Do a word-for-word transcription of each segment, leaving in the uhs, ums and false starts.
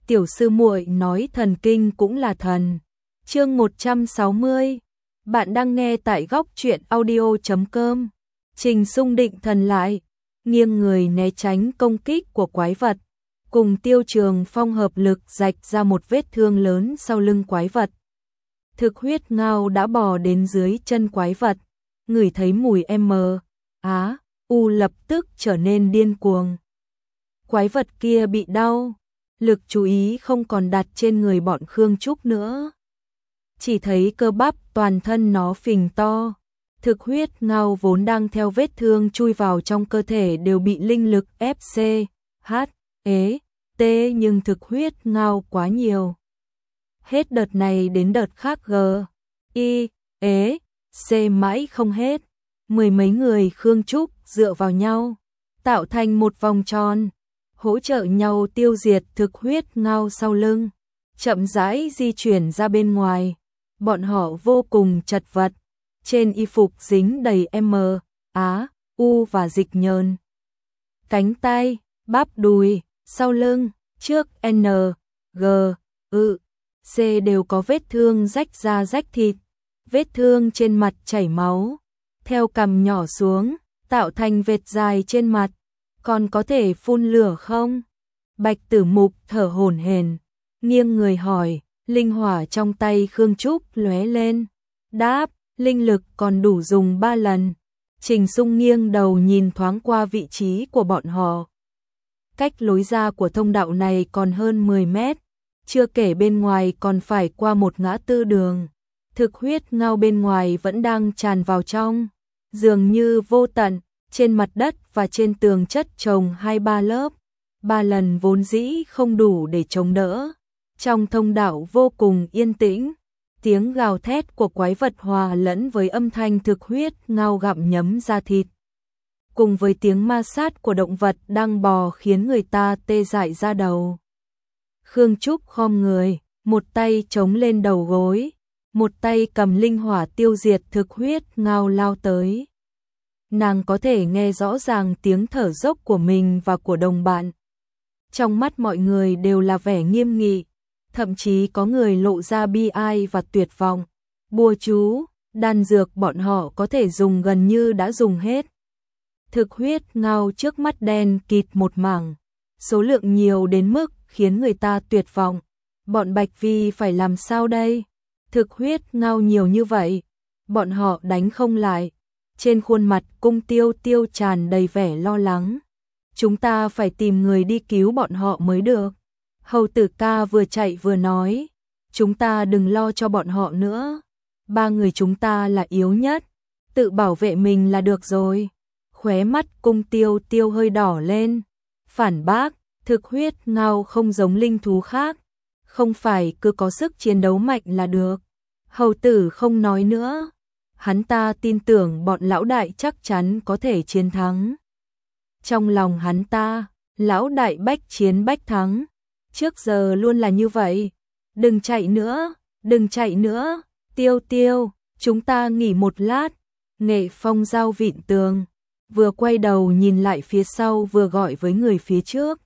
tiểu sư muội nói thần kinh cũng là thần. Chương một trăm sáu mươi. Bạn đang nghe tại góc truyện audio chấm com. Trình Sung định thần lại, nghiêng người né tránh công kích của quái vật, cùng Tiêu Trường Phong hợp lực rạch ra một vết thương lớn sau lưng quái vật. Thực huyết ngao đã bò đến dưới chân quái vật, ngửi thấy mùi M, Á, U lập tức trở nên điên cuồng. Quái vật kia bị đau, lực chú ý không còn đặt trên người bọn Khương Trúc nữa. Chỉ thấy cơ bắp toàn thân nó phình to. Thực huyết ngao vốn đang theo vết thương chui vào trong cơ thể đều bị linh lực ép C, H, E, T nhưng thực huyết ngao quá nhiều. Hết đợt này đến đợt khác G, I, E, C mãi không hết. Mười mấy người Khương Trúc dựa vào nhau, tạo thành một vòng tròn, hỗ trợ nhau tiêu diệt thực huyết ngao sau lưng, chậm rãi di chuyển ra bên ngoài. Bọn họ vô cùng chật vật, trên y phục dính đầy M, Á, U và dịch nhờn. Cánh tay, bắp đùi, sau lưng, trước N, G, ư, C đều có vết thương rách da rách thịt, vết thương trên mặt chảy máu, theo cằm nhỏ xuống, tạo thành vệt dài trên mặt. Còn có thể phun lửa không? Bạch Tử Mục thở hổn hển, nghiêng người hỏi. Linh hỏa trong tay Khương Trúc lóe lên, đáp, linh lực còn đủ dùng ba lần. Trình Sung nghiêng đầu nhìn thoáng qua vị trí của bọn họ. Cách lối ra của thông đạo này còn hơn mười mét, chưa kể bên ngoài còn phải qua một ngã tư đường. Thực huyết ngao bên ngoài vẫn đang tràn vào trong, dường như vô tận, trên mặt đất và trên tường chất chồng hai ba lớp, ba lần vốn dĩ không đủ để chống đỡ. Trong thông đạo vô cùng yên tĩnh, tiếng gào thét của quái vật hòa lẫn với âm thanh thực huyết ngao gặm nhấm da thịt, cùng với tiếng ma sát của động vật đang bò khiến người ta tê dại da đầu. Khương Trúc khom người, một tay chống lên đầu gối, một tay cầm linh hỏa tiêu diệt thực huyết ngao lao tới. Nàng có thể nghe rõ ràng tiếng thở dốc của mình và của đồng bạn. Trong mắt mọi người đều là vẻ nghiêm nghị, thậm chí có người lộ ra bi ai và tuyệt vọng. Bùa chú, đan dược bọn họ có thể dùng gần như đã dùng hết. Thực huyết ngao trước mắt đen kịt một mảng, số lượng nhiều đến mức khiến người ta tuyệt vọng. Bọn Bạch Vi phải làm sao đây? Thực huyết ngao nhiều như vậy, bọn họ đánh không lại. Trên khuôn mặt Cung Tiêu Tiêu tràn đầy vẻ lo lắng. Chúng ta phải tìm người đi cứu bọn họ mới được. Hầu Tử Ca vừa chạy vừa nói, chúng ta đừng lo cho bọn họ nữa. Ba người chúng ta là yếu nhất, tự bảo vệ mình là được rồi. Khóe mắt Cung Tiêu Tiêu hơi đỏ lên, phản bác, thực huyết ngao không giống linh thú khác, không phải cứ có sức chiến đấu mạnh là được. Hầu Tử không nói nữa, hắn ta tin tưởng bọn lão đại chắc chắn có thể chiến thắng. Trong lòng hắn ta, lão đại bách chiến bách thắng, trước giờ luôn là như vậy. Đừng chạy nữa, đừng chạy nữa, Tiêu Tiêu, chúng ta nghỉ một lát. Nghệ Phong giao vịn tường, vừa quay đầu nhìn lại phía sau vừa gọi với người phía trước.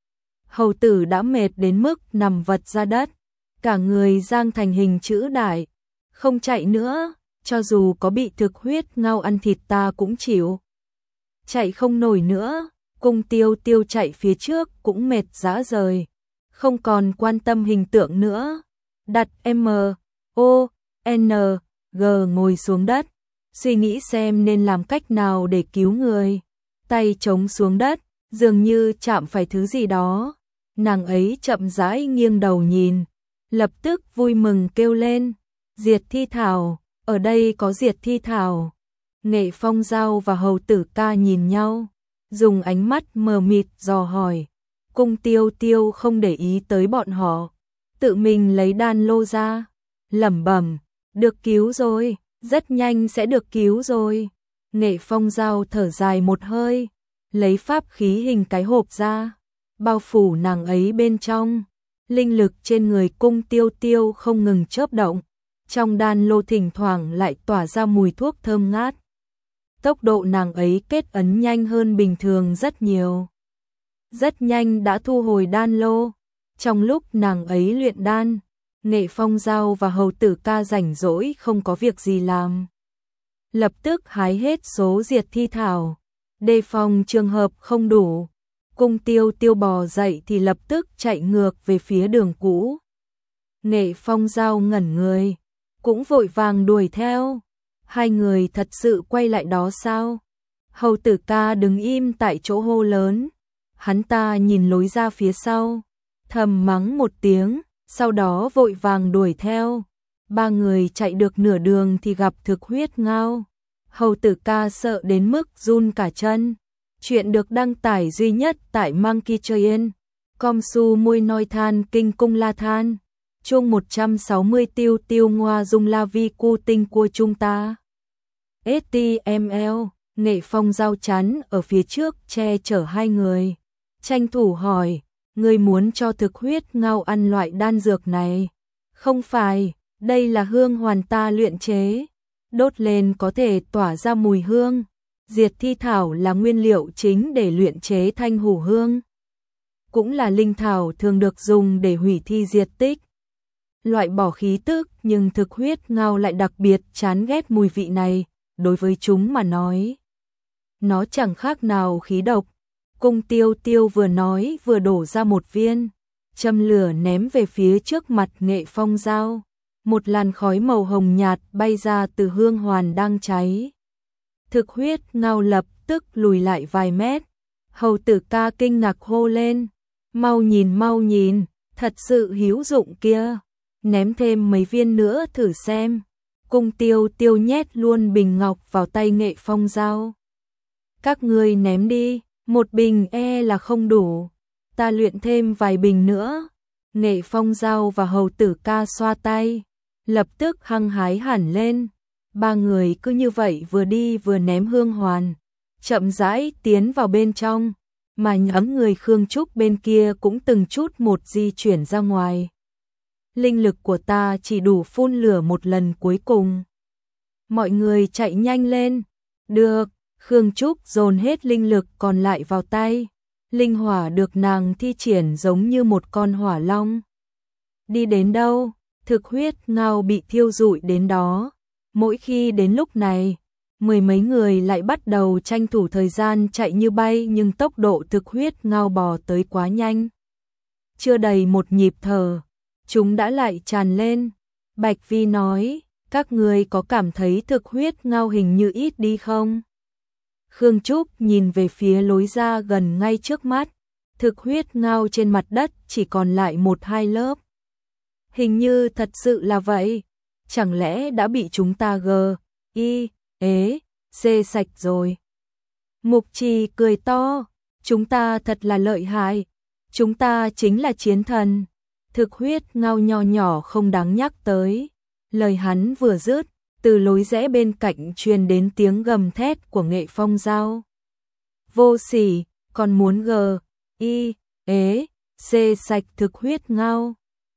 Hầu Tử đã mệt đến mức nằm vật ra đất, cả người giang thành hình chữ đại. Không chạy nữa, cho dù có bị thực huyết ngao ăn thịt ta cũng chịu. Chạy không nổi nữa, Cung Tiêu Tiêu chạy phía trước cũng mệt rã rời, không còn quan tâm hình tượng nữa. Đặt M, O, N, G ngồi xuống đất, suy nghĩ xem nên làm cách nào để cứu người. Tay chống xuống đất, dường như chạm phải thứ gì đó. Nàng ấy chậm rãi nghiêng đầu nhìn, lập tức vui mừng kêu lên, diệt thi thảo, ở đây có diệt thi thảo. Nghệ Phong Giao và Hầu Tử Ca nhìn nhau, dùng ánh mắt mờ mịt dò hỏi. Cung Tiêu Tiêu không để ý tới bọn họ, tự mình lấy đan lô ra, lẩm bẩm, được cứu rồi, rất nhanh sẽ được cứu rồi. Nghệ Phong Giao thở dài một hơi, lấy pháp khí hình cái hộp ra, bao phủ nàng ấy bên trong. Linh lực trên người Cung Tiêu Tiêu không ngừng chớp động, trong đan lô thỉnh thoảng lại tỏa ra mùi thuốc thơm ngát. Tốc độ nàng ấy kết ấn nhanh hơn bình thường rất nhiều. Rất nhanh đã thu hồi đan lô, Trong lúc nàng ấy luyện đan, Nghệ Phong Giao và Hầu Tử Ca rảnh rỗi không có việc gì làm. Lập tức hái hết số diệt thi thảo, đề phòng trường hợp không đủ. Cung Tiêu Tiêu bò dậy thì lập tức chạy ngược về phía đường cũ. Nghệ Phong Giao ngẩn người, cũng vội vàng đuổi theo. Hai người thật sự quay lại đó sao? Hầu Tử Ca đứng im tại chỗ hô lớn. Hắn ta nhìn lối ra phía sau, thầm mắng một tiếng, sau đó vội vàng đuổi theo. Ba người chạy được nửa đường thì gặp Thực Huyết Ngao. Hầu Tử Ca sợ đến mức run cả chân. Chuyện được đăng tải duy nhất tại Monkey Train. Com su môi nói than kinh cung la than. Chương một trăm sáu mươi tiêu tiêu ngoa dung la vi cu tinh của chúng ta. ét tê em lờ, Nghệ Phong Giao chắn ở phía trước che chở hai người. Tranh thủ hỏi, người muốn cho Thực Huyết Ngao ăn loại đan dược này? Không phải, đây là hương hoàn ta luyện chế. Đốt lên có thể tỏa ra mùi hương. Diệt thi thảo là nguyên liệu chính để luyện chế thanh hủ hương. Cũng là linh thảo thường được dùng để hủy thi diệt tích, loại bỏ khí tức, nhưng Thực Huyết Ngao lại đặc biệt chán ghét mùi vị này. Đối với chúng mà nói, nó chẳng khác nào khí độc. Cung Tiêu Tiêu vừa nói vừa đổ ra một viên, châm lửa ném về phía trước mặt Nghệ Phong Giao. Một làn khói màu hồng nhạt bay ra từ hương hoàn đang cháy. Thực Huyết Ngao lập tức lùi lại vài mét. Hầu Tử Ca kinh ngạc hô lên, mau nhìn mau nhìn, thật sự hữu dụng kia, ném thêm mấy viên nữa thử xem. Cung Tiêu Tiêu nhét luôn bình ngọc vào tay Nghệ Phong Giao. Các ngươi ném đi, một bình e là không đủ, ta luyện thêm vài bình nữa. Nghệ Phong Giao và Hầu Tử Ca xoa tay, lập tức hăng hái hẳn lên. Ba người cứ như vậy vừa đi vừa ném hương hoàn, chậm rãi tiến vào bên trong, mà nhóm người Khương Trúc bên kia cũng từng chút một di chuyển ra ngoài. Linh lực của ta chỉ đủ phun lửa một lần cuối cùng. Mọi người chạy nhanh lên. Được, Khương Trúc dồn hết linh lực còn lại vào tay. Linh hỏa được nàng thi triển giống như một con hỏa long. Đi đến đâu, Thực Huyết Ngao bị thiêu rụi đến đó. Mỗi khi đến lúc này, mười mấy người lại bắt đầu tranh thủ thời gian chạy như bay, nhưng tốc độ Thực Huyết Ngao bò tới quá nhanh. Chưa đầy một nhịp thở, chúng đã lại tràn lên. Bạch Vi nói, các người có cảm thấy Thực Huyết Ngao hình như ít đi không? Khương Trúc nhìn về phía lối ra gần ngay trước mắt. Thực Huyết Ngao trên mặt đất chỉ còn lại một hai lớp. Hình như thật sự là vậy. Chẳng lẽ đã bị chúng ta gờ, y, ế, xê sạch rồi? Mục Trì cười to, chúng ta thật là lợi hại. Chúng ta chính là chiến thần. Thực Huyết Ngao nho nhỏ không đáng nhắc tới. Lời hắn vừa dứt, từ lối rẽ bên cạnh truyền đến tiếng gầm thét của Nghệ Phong Giao. Vô sỉ, còn muốn gờ, y, ế, xê sạch Thực Huyết Ngao.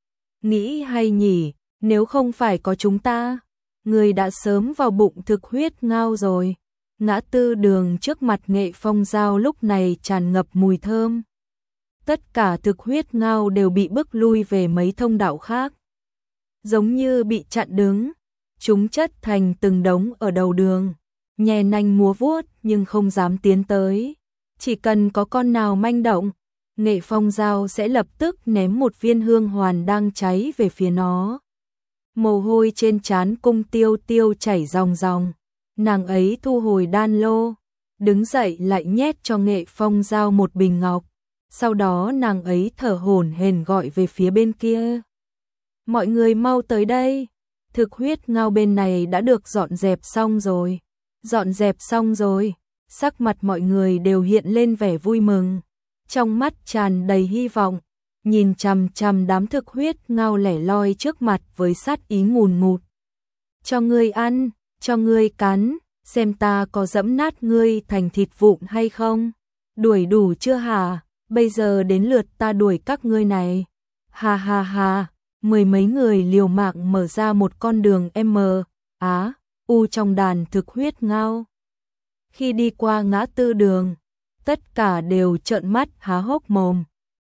Nghĩ hay nhỉ, nếu không phải có chúng ta, người đã sớm vào bụng Thực Huyết Ngao rồi. Ngã tư đường trước mặt Nghệ Phong Giao lúc này tràn ngập mùi thơm. Tất cả Thực Huyết Ngao đều bị bức lui về mấy thông đạo khác. Giống như bị chặn đứng, chúng chất thành từng đống ở đầu đường, nhè nanh múa vuốt nhưng không dám tiến tới. Chỉ cần có con nào manh động, Nghệ Phong Giao sẽ lập tức ném một viên hương hoàn đang cháy về phía nó. Mồ hôi trên trán Cung Tiêu Tiêu chảy ròng ròng. Nàng ấy thu hồi đan lô, đứng dậy lại nhét cho Nghệ Phong Giao một bình ngọc. Sau đó nàng ấy thở hổn hển gọi về phía bên kia. Mọi người mau tới đây. Thực Huyết Ngao bên này đã được dọn dẹp xong rồi. Dọn dẹp xong rồi. Sắc mặt mọi người đều hiện lên vẻ vui mừng. Trong mắt tràn đầy hy vọng. Nhìn chằm chằm đám Thực Huyết Ngao lẻ loi trước mặt với sát ý ngùn ngụt. Cho ngươi ăn, cho ngươi cắn, xem ta có dẫm nát ngươi thành thịt vụn hay không. Đuổi đủ chưa hả? Bây giờ đến lượt ta đuổi các ngươi này. Ha ha ha, mười mấy người liều mạng mở ra một con đường M, Á, U trong đàn Thực Huyết Ngao. Khi đi qua ngã tư đường, tất cả đều trợn mắt há hốc mồm.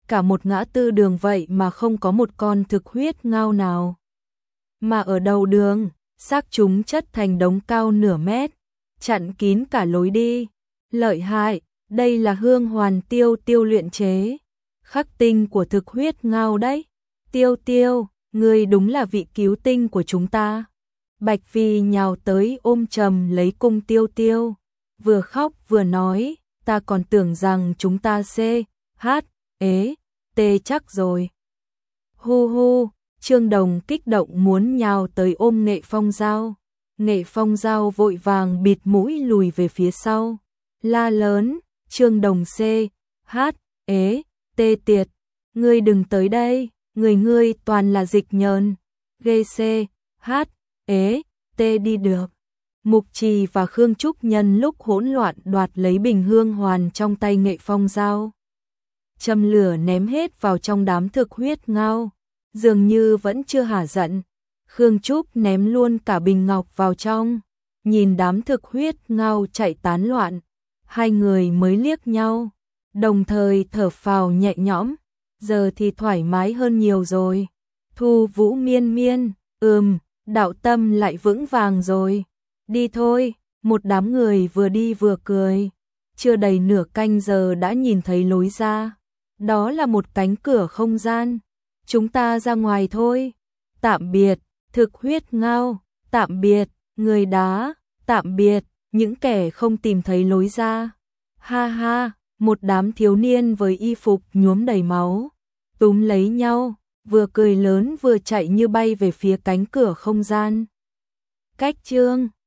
cả một ngã tư đường vậy mà không có một con thực huyết ngao nào. Mà ở đầu đường, xác chúng chất thành đống cao nửa mét, chặn kín cả lối đi. Lợi hại, đây là hương hoàn tiêu tiêu luyện chế, khắc tinh của thực huyết ngao đấy. Tiêu tiêu, ngươi đúng là vị cứu tinh của chúng ta. Bạch Phi nhào tới ôm chầm lấy cung tiêu tiêu, vừa khóc vừa nói, ta còn tưởng rằng chúng ta C, H, ế, T chắc rồi. Hu hu, Trương Đồng kích động muốn nhào tới ôm Nghệ Phong Giao. Nghệ Phong Giao vội vàng bịt mũi lùi về phía sau, la lớn, Trương Đồng C, H, ế, T tiệt, ngươi đừng tới đây, người ngươi toàn là dịch nhờn, ghê C, H, ế, T đi được. Mục Trì và Khương Trúc nhân lúc hỗn loạn đoạt lấy bình hương hoàn trong tay Nghệ Phong Giao, châm lửa ném hết vào trong đám thực huyết ngao, dường như vẫn chưa hả giận. Khương Trúc ném luôn cả bình ngọc vào trong, nhìn đám thực huyết ngao chạy tán loạn, hai người mới liếc nhau, đồng thời thở phào nhẹ nhõm, giờ thì thoải mái hơn nhiều rồi. Thu Vũ miên miên, ừm, đạo tâm lại vững vàng rồi. Đi thôi, một đám người vừa đi vừa cười. Chưa đầy nửa canh giờ đã nhìn thấy lối ra. Đó là một cánh cửa không gian. Chúng ta ra ngoài thôi. Tạm biệt, thực huyết ngao. Tạm biệt, người đá. Tạm biệt, những kẻ không tìm thấy lối ra. Ha ha, một đám thiếu niên với y phục nhuốm đầy máu, túm lấy nhau, vừa cười lớn vừa chạy như bay về phía cánh cửa không gian. Cách chương